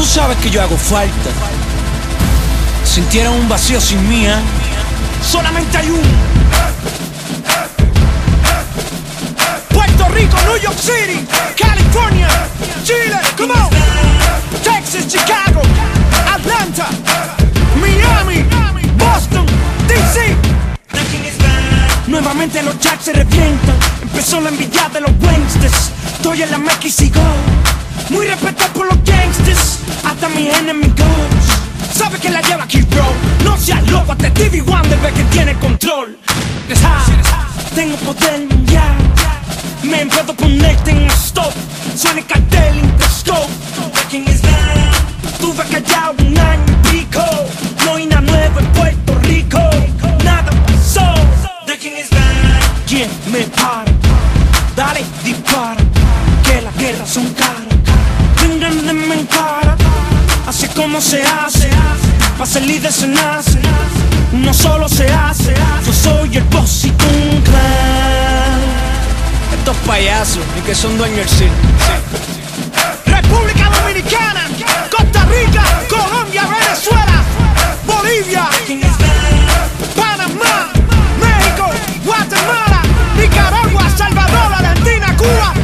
Tú sabes que yo hago falta. Sintieron un vacío sin mí, ¿eh? Solamente hay uno. Puerto Rico, New York City, California, Chile, come on. Texas, Chicago, Atlanta, Miami, Boston, DC. Nuevamente los jacks se revientan. Empezó la envidia de los gangsters. Estoy en la Mex y sigo muy respetado por los gangsters, hasta mis enemigos. Sabe que la lleva aquí, bro. No seas loco, hasta Stevie Wonder ve que tiene control. Tengo poder mundial. Me puedo ponerte en stop. Suena el cartel Interscope. Tuve callado un año y pico. No hay nada nuevo en Puerto Rico. Nada pasó. ¿Quién me para? Dale, dispara. Que las guerras son caras. Vengan de mi cara. Así como se hace. Pa' ser líder se nace. Uno solo se hace. Yo soy el boss y tú un clan. Estos payasos, ni que son dueños del circo. República Dominicana, Costa Rica, Colombia, Venezuela, Bolivia, Panamá, México, Guatemala, Nicaragua, Salvador, Argentina, Cuba.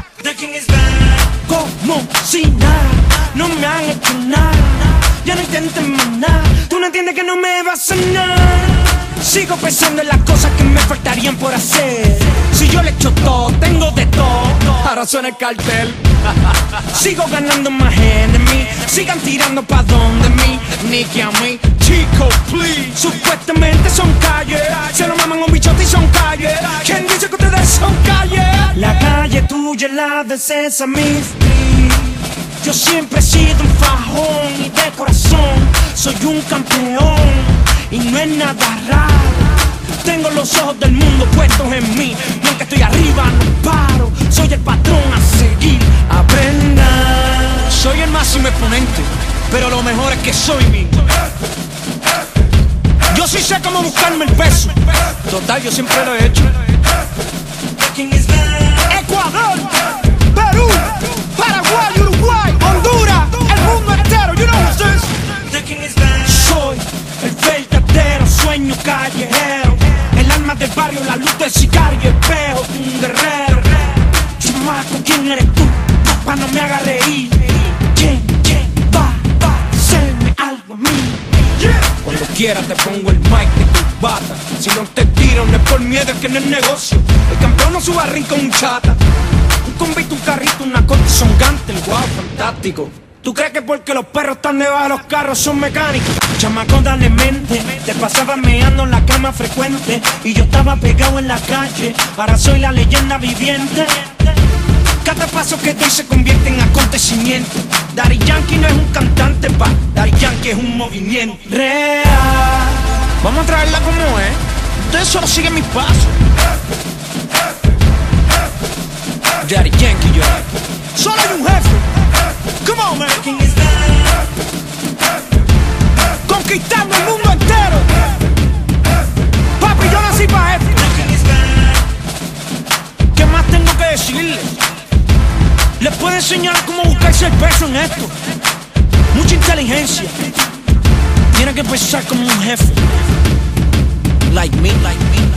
Como si nada, no me han hecho nada. Ya no intenten más nada. Tú no entiendes que no me vas a nada. Sigo pensando en las cosas que me faltarían por hacer. Si yo le echo todo, tengo de todo. Ahora suena el cartel. Sigo ganando más enemigos. Sigan tirando pa' donde mí, ni que a mí. Chico, please. Supuestamente son calles. Se lo maman un bichote y son calles. ¿Quién dice que ustedes son calles? La calle tuya es la de Sesame Street. Yo siempre he sido un fajón y de corazón soy un campeón y no es nada raro. Tengo los ojos del mundo puestos en mí y aunque estoy arriba no paro. Soy el patrón a seguir, aprendan. Soy el máximo exponente, pero lo mejor es que soy mío. Yo sí sé cómo buscarme el peso. Total, yo siempre lo he hecho. Ecuador, Perú, Paraguay, Uruguay, Honduras, el mundo entero, you know what's this? Soy el verdadero sueño callejero, el alma del barrio, la luz del sicario y el espejo de un guerrero. Chamaco, ¿quién eres tú? Papá, no me haga reír. ¿Quién va a hacerme algo a mí? Cuando quieras te pongo el mic de tu bata. Si no te tiro no es por miedo, es que no es negocio. El campeón no suba rico un chata. Un convito, un carrito, una corte son gantel, wow, fantástico. ¿Tú crees que porque los perros están debajo de los carros son mecánicos? Chamaco, dale mente. Te pasaba meando en la cama frecuente y yo estaba pegado en la calle. Ahora soy la leyenda viviente. Cada paso que doy se convierte en acontecimiento. Daddy Yankee no es un cantante, pa. Daddy Yankee es un movimiento real. Vamos a traerla como es. Ustedes solo siguen mis pasos. Daddy Yankee, yo. Solo hay un jefe. Come on, man. Conquistando el mundo entero. Papi, yo nací pa' esto. ¿Qué más tengo que decirles? Les puedo enseñar cómo buscarse el peso en esto. Mucha inteligencia. Tienen que pensar como un jefe. Like me, like me.